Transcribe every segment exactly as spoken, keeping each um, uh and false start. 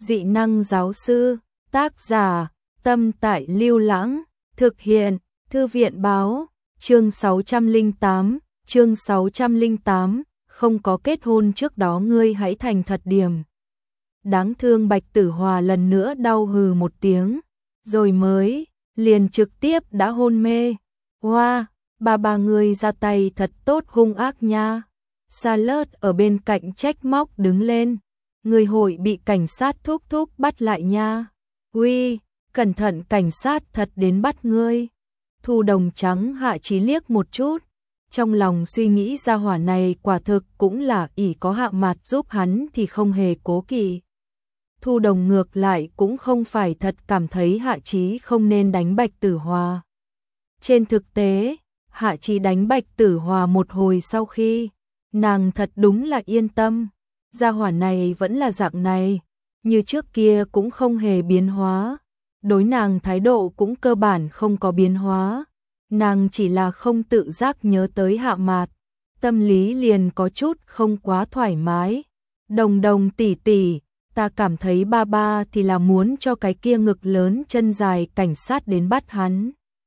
Dị năng giáo sư, tác giả, Tâm Tại Lưu Lãng, thực hiện, Thư viện báo, chương sáu trăm lẻ tám, chương sáu trăm lẻ tám, không có kết hôn trước đó ngươi hãy thành thật điểm. Đáng thương Bạch Tử Hòa lần nữa đau hừ một tiếng, rồi mới, liền trực tiếp đã hôn mê. Hoa, bà bà ngươi ra tay thật tốt hung ác nha. Charlotte ở bên cạnh trách móc đứng lên. Người hội bị cảnh sát thúc thúc bắt lại nha. Uy, cẩn thận cảnh sát thật đến bắt ngươi. Thu Đồng trắng Hạ Chí liếc một chút. Trong lòng suy nghĩ gia hỏa này quả thực cũng là ỷ có Hạ Mạt giúp hắn thì không hề cố kỵ. Thu Đồng ngược lại cũng không phải thật cảm thấy Hạ Chí không nên đánh Bạch Tử Hòa. Trên thực tế, Hạ Chí đánh Bạch Tử Hòa một hồi sau khi, nàng thật đúng là yên tâm. Gia hỏa này vẫn là dạng này, như trước kia cũng không hề biến hóa. Đối nàng thái độ cũng cơ bản không có biến hóa. Nàng chỉ là không tự giác nhớ tới Hạ Mạt, tâm lý liền có chút không quá thoải mái. Đồng Đồng tỷ tỷ, ta cảm thấy ba ba thì là muốn cho cái kia ngực lớn chân dài cảnh sát đến bắt hắn.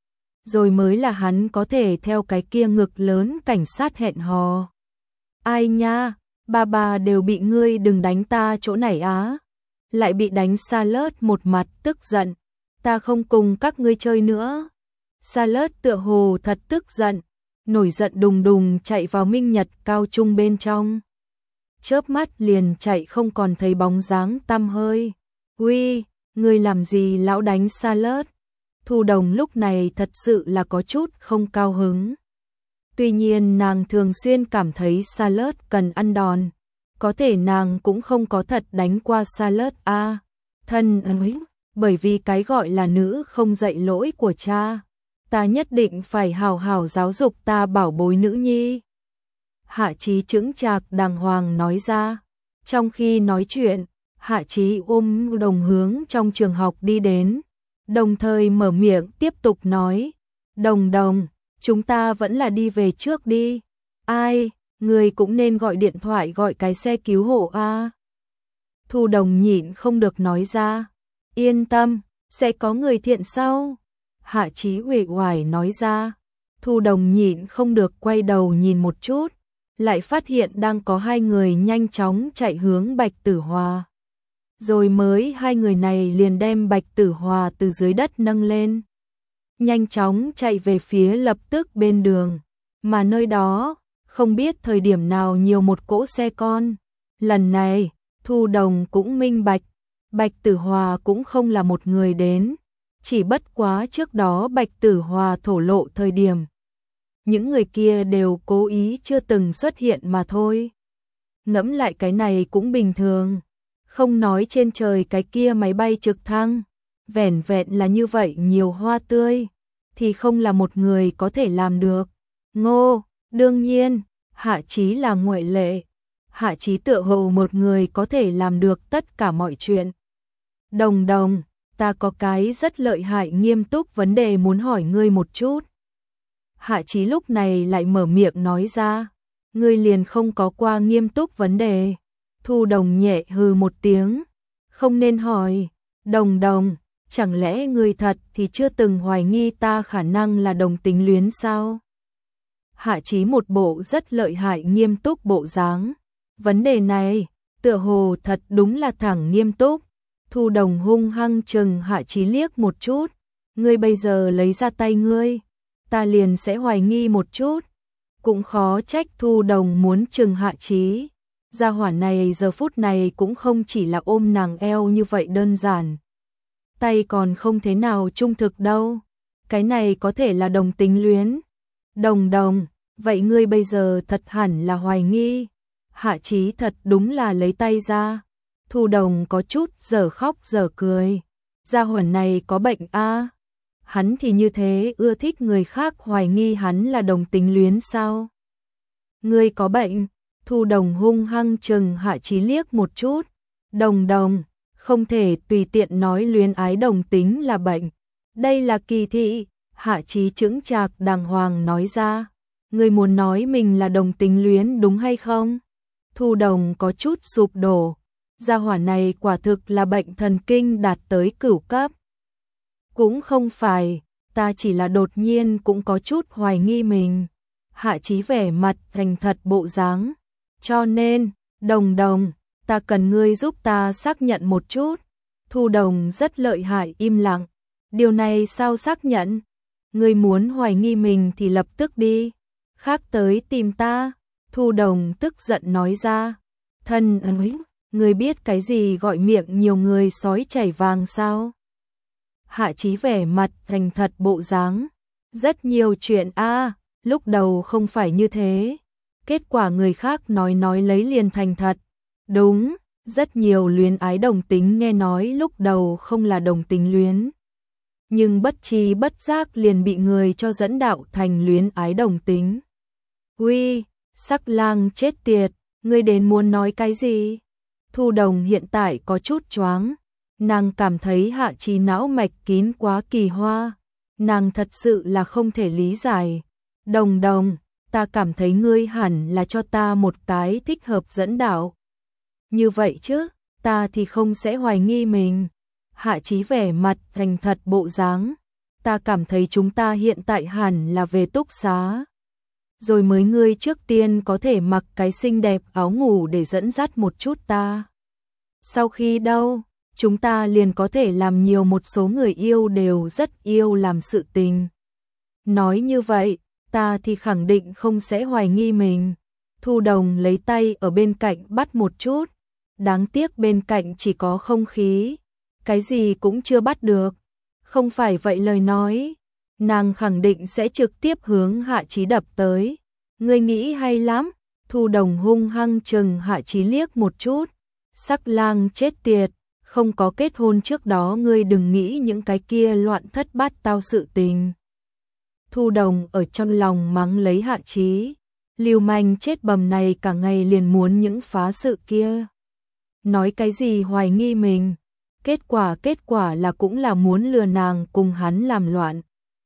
Rồi mới là hắn có thể theo cái kia ngực lớn cảnh sát hẹn hò. Ai nha, ba ba đều bị ngươi đừng đánh ta chỗ này á. Lại bị đánh Charlotte một mặt tức giận. Ta không cùng các ngươi chơi nữa. Charlotte tựa hồ thật tức giận, nổi giận đùng đùng chạy vào Minh Nhật cao trung bên trong. Chớp mắt liền chạy không còn thấy bóng dáng tăm hơi. Uy, ngươi làm gì lão đánh Charlotte? Thu Đồng lúc này thật sự là có chút không cao hứng. Tuy nhiên nàng thường xuyên cảm thấy Charlotte cần ăn đòn. Có thể nàng cũng không có thật đánh qua Charlotte a. À, thân ấy, bởi vì cái gọi là nữ không dạy lỗi của cha. Ta nhất định phải hào hào giáo dục ta bảo bối nữ nhi. Hạ Chí chững chạc đàng hoàng nói ra. Trong khi nói chuyện, Hạ Chí ôm Đồng hướng trong trường học đi đến. Đồng thời mở miệng tiếp tục nói. Đồng Đồng, chúng ta vẫn là đi về trước đi. Ai, người cũng nên gọi điện thoại gọi cái xe cứu hộ a. À. Thu Đồng nhịn không được nói ra. Yên tâm, sẽ có người thiện sau. Hạ Chí uể oải nói ra. Thu Đồng nhịn không được quay đầu nhìn một chút, lại phát hiện đang có hai người nhanh chóng chạy hướng Bạch Tử Hòa. Rồi mới hai người này liền đem Bạch Tử Hòa từ dưới đất nâng lên, nhanh chóng chạy về phía lập tức bên đường, mà nơi đó không biết thời điểm nào nhiều một cỗ xe con. Lần này, Thu Đồng cũng minh bạch, Bạch Tử Hòa cũng không là một người đến, chỉ bất quá trước đó Bạch Tử Hòa thổ lộ thời điểm. Những người kia đều cố ý chưa từng xuất hiện mà thôi. Ngẫm lại cái này cũng bình thường, không nói trên trời cái kia máy bay trực thăng, vẻn vẹn là như vậy nhiều hoa tươi, thì không là một người có thể làm được. Ngô, đương nhiên, Hạ Chí là ngoại lệ. Hạ Chí tựa hồ một người có thể làm được tất cả mọi chuyện. Đồng Đồng, ta có cái rất lợi hại nghiêm túc vấn đề muốn hỏi ngươi một chút. Hạ Chí lúc này lại mở miệng nói ra. Ngươi liền không có qua nghiêm túc vấn đề. Thu Đồng nhẹ hừ một tiếng. Không nên hỏi. Đồng Đồng, chẳng lẽ ngươi thật thì chưa từng hoài nghi ta khả năng là đồng tính luyến sao? Hạ Chí một bộ rất lợi hại nghiêm túc bộ dáng. Vấn đề này, tựa hồ thật đúng là thẳng nghiêm túc. Thu Đồng hung hăng chừng Hạ Chí liếc một chút. Ngươi bây giờ lấy ra tay ngươi, ta liền sẽ hoài nghi một chút. Cũng khó trách Thu Đồng muốn chừng Hạ Chí. Gia hỏa này giờ phút này cũng không chỉ là ôm nàng eo như vậy đơn giản. Tay còn không thế nào trung thực đâu. Cái này có thể là đồng tính luyến. Đồng Đồng, vậy ngươi bây giờ thật hẳn là hoài nghi. Hạ Chí thật đúng là lấy tay ra. Thu Đồng có chút dở khóc dở cười. Gia hỏa này có bệnh a. À? Hắn thì như thế ưa thích người khác hoài nghi hắn là đồng tính luyến sao? Ngươi có bệnh? Thu Đồng hung hăng chừng Hạ Chí liếc một chút. Đồng Đồng, không thể tùy tiện nói luyến ái đồng tính là bệnh. Đây là kỳ thị. Hạ Chí chững chạc đàng hoàng nói ra. Ngươi muốn nói mình là đồng tính luyến đúng hay không? Thu Đồng có chút sụp đổ. gia hỏa này quả thực là bệnh thần kinh đạt tới cửu cấp. Cũng không phải, ta chỉ là đột nhiên cũng có chút hoài nghi mình. Hạ Chí vẻ mặt thành thật bộ dáng. Cho nên, Đồng Đồng, ta cần ngươi giúp ta xác nhận một chút. Thu Đồng rất lợi hại im lặng. Điều này sao xác nhận? Ngươi muốn hoài nghi mình thì lập tức đi. Khác tới tìm ta. Thu Đồng tức giận nói ra. Thân ơi, ngươi biết cái gì gọi miệng nhiều người sói chảy vàng sao? Hạ Chí vẻ mặt thành thật bộ dáng. Rất nhiều chuyện a, lúc đầu không phải như thế. Kết quả người khác nói nói lấy liền thành thật. Đúng, rất nhiều luyến ái đồng tính nghe nói lúc đầu không là đồng tính luyến. Nhưng bất tri bất giác liền bị người cho dẫn đạo thành luyến ái đồng tính. Uy, Sắc Lang chết tiệt, ngươi đến muốn nói cái gì? Thu Đồng hiện tại có chút choáng. Nàng cảm thấy Hạ Chí não mạch kín quá kỳ hoa. Nàng thật sự là không thể lý giải. Đồng Đồng, ta cảm thấy ngươi hẳn là cho ta một cái thích hợp dẫn đạo. Như vậy chứ, ta thì không sẽ hoài nghi mình. Hạ Chí vẻ mặt thành thật bộ dáng. Ta cảm thấy chúng ta hiện tại hẳn là về túc xá. Rồi mới ngươi trước tiên có thể mặc cái xinh đẹp áo ngủ để dẫn dắt một chút ta. Sau khi đâu, chúng ta liền có thể làm nhiều một số người yêu đều rất yêu làm sự tình. Nói như vậy, ta thì khẳng định không sẽ hoài nghi mình. Thu Đồng lấy tay ở bên cạnh bắt một chút. Đáng tiếc bên cạnh chỉ có không khí. Cái gì cũng chưa bắt được. Không phải vậy lời nói. Nàng khẳng định sẽ trực tiếp hướng Hạ Chí đập tới. Ngươi nghĩ hay lắm. Thu Đồng hung hăng chừng Hạ Chí liếc một chút. Sắc Lang chết tiệt. Không có kết hôn trước đó ngươi đừng nghĩ những cái kia loạn thất bát tao sự tình. Thu Đồng ở trong lòng mắng lấy Hạ Chí. Lưu manh chết bầm này cả ngày liền muốn những phá sự kia. Nói cái gì hoài nghi mình. Kết quả kết quả là cũng là muốn lừa nàng cùng hắn làm loạn.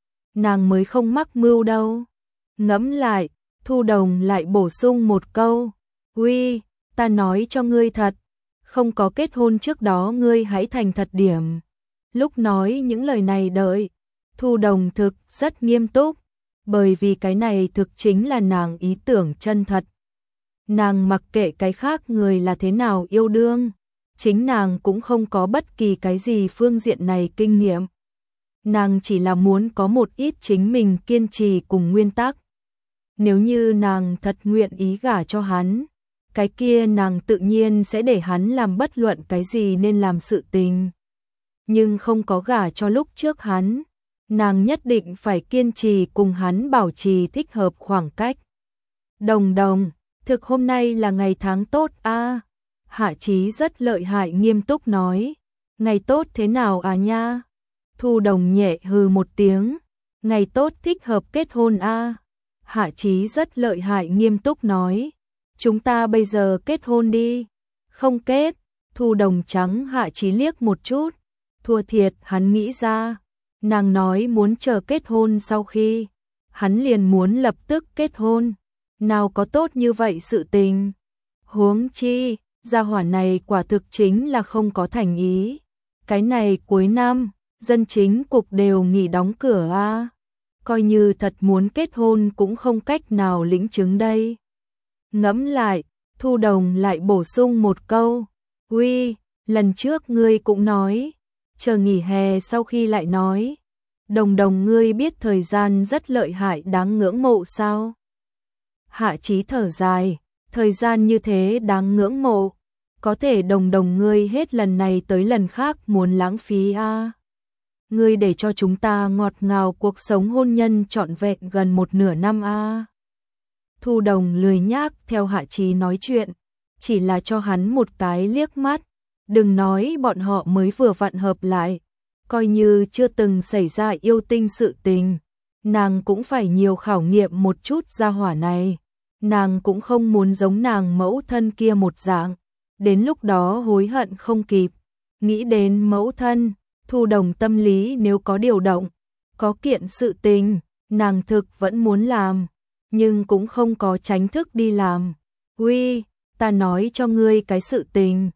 Nàng mới không mắc mưu đâu. Ngẫm lại, Thu Đồng lại bổ sung một câu. Uy, ta nói cho ngươi thật. Không có kết hôn trước đó ngươi hãy thành thật điểm. Lúc nói những lời này đợi. Thu Đồng thực rất nghiêm túc. Bởi vì cái này thực chính là nàng ý tưởng chân thật. Nàng mặc kệ cái khác người là thế nào yêu đương. Chính nàng cũng không có bất kỳ cái gì phương diện này kinh nghiệm. Nàng chỉ là muốn có một ít chính mình kiên trì cùng nguyên tắc. Nếu như nàng thật nguyện ý gả cho hắn, cái kia nàng tự nhiên sẽ để hắn làm bất luận cái gì nên làm sự tình. Nhưng không có gả cho lúc trước hắn, nàng nhất định phải kiên trì cùng hắn bảo trì thích hợp khoảng cách. Đồng Đồng, thực hôm nay là ngày tháng tốt a. À? Hạ Chí rất lợi hại nghiêm túc nói. Ngày tốt thế nào à nha? Thu Đồng nhẹ hừ một tiếng. Ngày tốt thích hợp kết hôn a. À? Hạ Chí rất lợi hại nghiêm túc nói. Chúng ta bây giờ kết hôn đi. Không kết. Thu Đồng trắng Hạ Chí liếc một chút. Thua thiệt hắn nghĩ ra. Nàng nói muốn chờ kết hôn sau khi. Hắn liền muốn lập tức kết hôn. Nào có tốt như vậy sự tình. Huống chi, gia hỏa này quả thực chính là không có thành ý. Cái này cuối năm, dân chính cục đều nghỉ đóng cửa a. À? Coi như thật muốn kết hôn cũng không cách nào lĩnh chứng đây. Ngẫm lại, Thu Đồng lại bổ sung một câu. Uy, lần trước ngươi cũng nói. Chờ nghỉ hè sau khi lại nói. Đồng Đồng ngươi biết thời gian rất lợi hại đáng ngưỡng mộ sao? Hạ Chí thở dài. Thời gian như thế đáng ngưỡng mộ. Có thể Đồng Đồng ngươi hết lần này tới lần khác muốn lãng phí a. À? Ngươi để cho chúng ta ngọt ngào cuộc sống hôn nhân trọn vẹn gần một nửa năm a. À? Thu Đồng lười nhác theo Hạ Chí nói chuyện, chỉ là cho hắn một cái liếc mắt. Đừng nói bọn họ mới vừa vặn hợp lại, coi như chưa từng xảy ra yêu tinh sự tình, nàng cũng phải nhiều khảo nghiệm một chút gia hỏa này. Nàng cũng không muốn giống nàng mẫu thân kia một dạng, đến lúc đó hối hận không kịp. Nghĩ đến mẫu thân, Thu Đồng tâm lý nếu có điều động, có kiện sự tình, nàng thực vẫn muốn làm, nhưng cũng không có tránh thức đi làm. Uy, ta nói cho ngươi cái sự tình.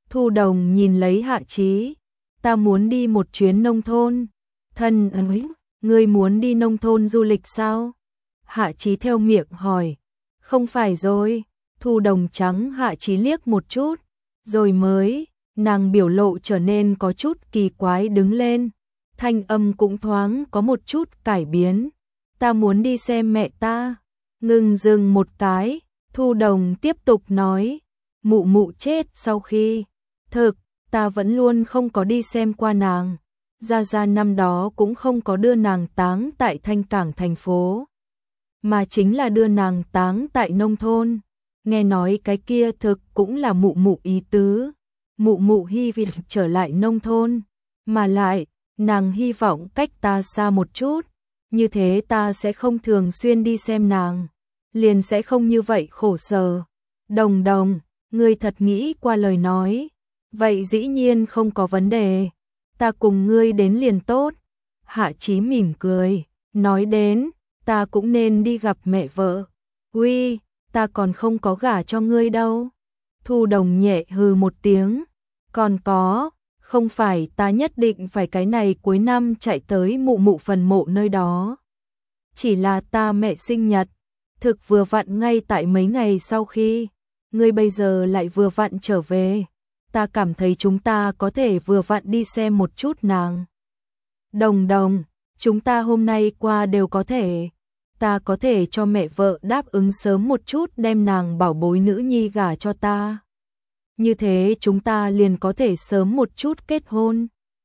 Thu Đồng nhìn lấy Hạ Chí, ta muốn đi một chuyến nông thôn. Thân ấy, ngươi muốn đi nông thôn du lịch sao? Hạ Chí theo miệng hỏi. Không phải rồi. Thu Đồng trắng Hạ Chí liếc một chút, rồi mới, nàng biểu lộ trở nên có chút kỳ quái đứng lên, thanh âm cũng thoáng có một chút cải biến. Ta muốn đi xem mẹ ta. Ngừng dừng một cái, Thu Đồng tiếp tục nói, mụ mụ chết sau khi, thực, ta vẫn luôn không có đi xem qua nàng. Gia Gia năm đó cũng không có đưa nàng táng tại Thanh Cảng thành phố, mà chính là đưa nàng táng tại nông thôn. Nghe nói cái kia thực cũng là mụ mụ ý tứ. Mụ mụ hy vọng trở lại nông thôn, mà lại, nàng hy vọng cách ta xa một chút, như thế ta sẽ không thường xuyên đi xem nàng, liền sẽ không như vậy khổ sở. Đồng Đồng, ngươi thật nghĩ qua lời nói, vậy dĩ nhiên không có vấn đề, ta cùng ngươi đến liền tốt. Hạ Chí mỉm cười, nói đến, ta cũng nên đi gặp mẹ vợ. Uy, ta còn không có gả cho ngươi đâu. Thu Đồng nhẹ hừ một tiếng, còn có, không phải ta nhất định phải cái này cuối năm chạy tới mụ mụ phần mộ nơi đó. Chỉ là ta mẹ sinh nhật, thực vừa vặn ngay tại mấy ngày sau khi, ngươi bây giờ lại vừa vặn trở về. Ta cảm thấy chúng ta có thể vừa vặn đi xem một chút nàng. Đồng Đồng, chúng ta hôm nay qua đều có thể. Ta có thể cho mẹ vợ đáp ứng sớm một chút đem nàng bảo bối nữ nhi gả cho ta. Như thế chúng ta liền có thể sớm một chút kết hôn.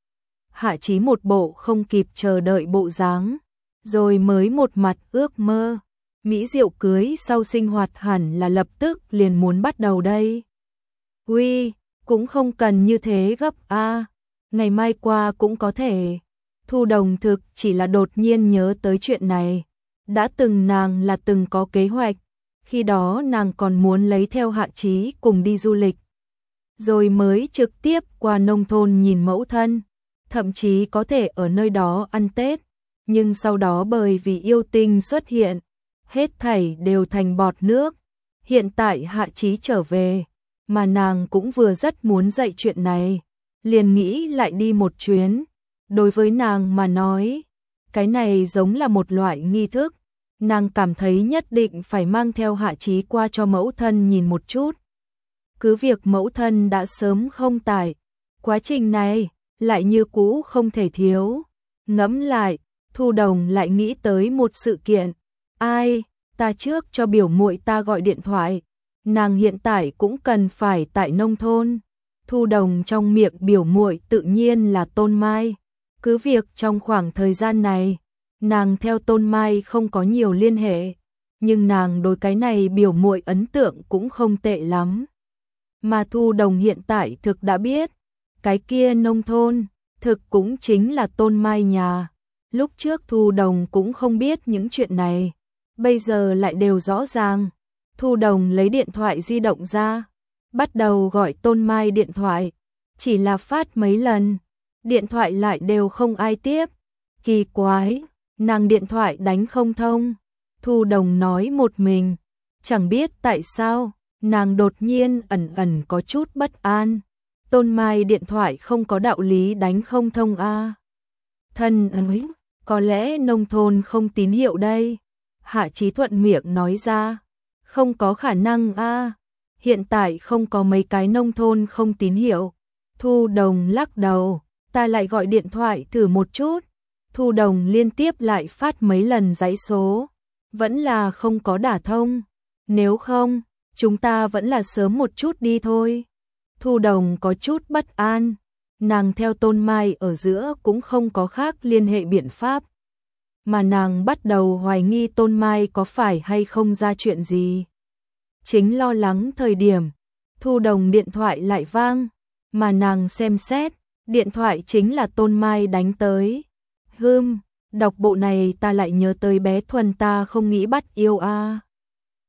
Hạ Chí một bộ không kịp chờ đợi bộ dáng, rồi mới một mặt ước mơ. Mỹ diệu cưới sau sinh hoạt hẳn là lập tức liền muốn bắt đầu đây. Uy, cũng không cần như thế gấp a, ngày mai qua cũng có thể. Thu Đồng thực chỉ là đột nhiên nhớ tới chuyện này. Đã từng nàng là từng có kế hoạch, khi đó nàng còn muốn lấy theo Hạ Chí cùng đi du lịch, rồi mới trực tiếp qua nông thôn nhìn mẫu thân, thậm chí có thể ở nơi đó ăn Tết, nhưng sau đó bởi vì yêu tinh xuất hiện, hết thảy đều thành bọt nước. Hiện tại Hạ Chí trở về, mà nàng cũng vừa rất muốn dạy chuyện này, liền nghĩ lại đi một chuyến. Đối với nàng mà nói, cái này giống là một loại nghi thức, nàng cảm thấy nhất định phải mang theo Hạ Chí qua cho mẫu thân nhìn một chút. Cứ việc mẫu thân đã sớm không tại, quá trình này lại như cũ không thể thiếu. Ngẫm lại, Thu Đồng lại nghĩ tới một sự kiện. Ai, ta trước cho biểu muội ta gọi điện thoại, nàng hiện tại cũng cần phải tại nông thôn. Thu Đồng trong miệng biểu muội tự nhiên là Tôn Mai. Cứ việc trong khoảng thời gian này, nàng theo Tôn Mai không có nhiều liên hệ, nhưng nàng đối cái này biểu muội ấn tượng cũng không tệ lắm. Mà Thu Đồng hiện tại thực đã biết, cái kia nông thôn, thực cũng chính là Tôn Mai nhà. Lúc trước Thu Đồng cũng không biết những chuyện này, bây giờ lại đều rõ ràng. Thu Đồng lấy điện thoại di động ra, bắt đầu gọi Tôn Mai điện thoại, chỉ là phát mấy lần, điện thoại lại đều không ai tiếp. Kỳ quái, nàng điện thoại đánh không thông. Thu Đồng nói một mình, chẳng biết tại sao, nàng đột nhiên ẩn ẩn có chút bất an. Tôn Mai điện thoại không có đạo lý đánh không thông a. À. Thân ấy, có lẽ nông thôn không tín hiệu đây. Hạ Chí thuận miệng nói ra, không có khả năng a. À. Hiện tại không có mấy cái nông thôn không tín hiệu. Thu Đồng lắc đầu, ta lại gọi điện thoại thử một chút. Thu Đồng liên tiếp lại phát mấy lần dãy số, vẫn là không có đả thông. Nếu không, chúng ta vẫn là sớm một chút đi thôi. Thu Đồng có chút bất an, nàng theo Tôn Mai ở giữa cũng không có khác liên hệ biện pháp. Mà nàng bắt đầu hoài nghi Tôn Mai có phải hay không ra chuyện gì. Chính lo lắng thời điểm, Thu Đồng điện thoại lại vang, mà nàng xem xét, điện thoại chính là Tôn Mai đánh tới. Hừm, đọc bộ này ta lại nhớ tới bé Thuần ta không nghĩ bắt yêu a. À.